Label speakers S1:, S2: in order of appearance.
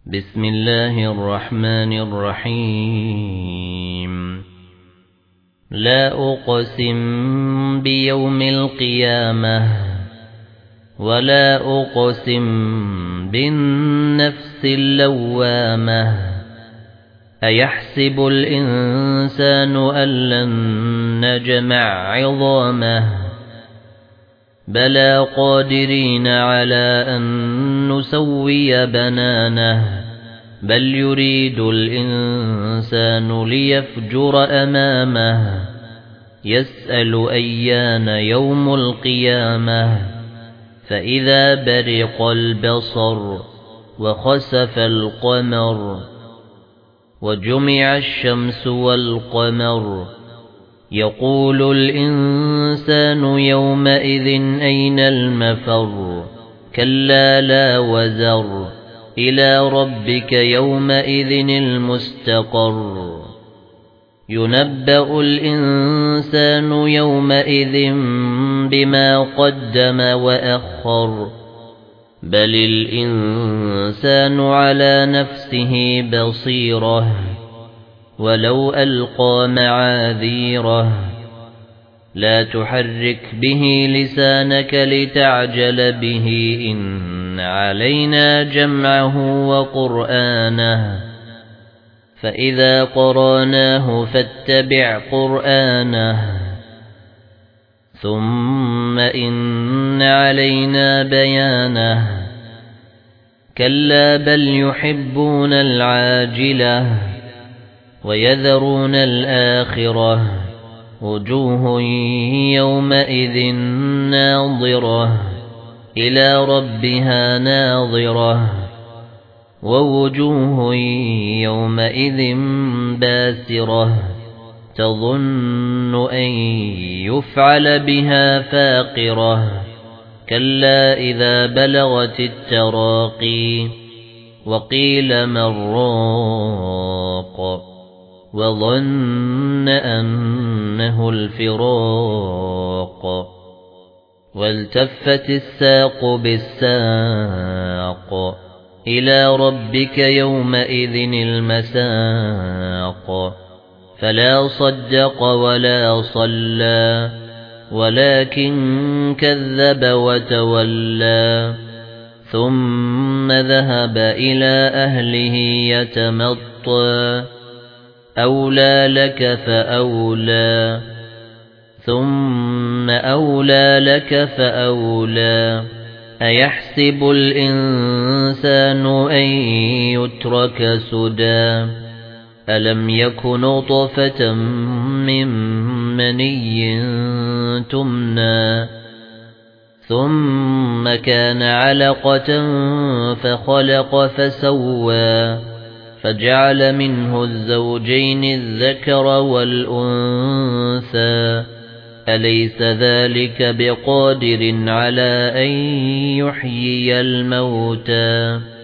S1: بسم الله الرحمن الرحيم لا أقسم بيوم القيامة ولا أقسم بالنفس اللوامة أيحسب الإنسان أن لن نجمع عظامه بلى قادرين على أن نسوي بنانه بل يريد الإنسان ليفجر أمامه يسأل أيان يوم القيامة فإذا برق البصر وخسف القمر وجمع الشمس والقمر يقول الإنسان يومئذ أين المفر كلا لا وزر إلى ربك يومئذ المستقر ينبأ الإنسان يومئذ بما قدم وأخر بل الإنسان على نفسه بصيرة ولو ألقى معاذيره لا تحرك به لسانك لتعجل به إن علينا جمعه وقرآنه فإذا قرأناه فاتبع قرآنه ثم إن علينا بيانه كلا بل يحبون العاجلة ويذرون الآخرة وجوه يومئذ ناظرة إلى ربها ناظرة ووجوه يومئذ باسرة تظن أن يفعل بها فاقرة كلا إذا بلغت التراقي وقيل من راق وظن أنه الفراق والتفت الساق بالساق إلى ربك يومئذ المساق فلا صدق ولا صلى ولكن كذب وتولى ثم ذهب إلى أهله يتمطى أولى لك فأولى ثم أولى لك فأولى أيحسب الإنسان أن يترك سدى ألم يكن نطفة من مني تمنى ثم كان علقة فخلق فسوى فجعل منه الزوجين الذكر والأنثى أليس ذلك بقادر على أن يحيي الموتى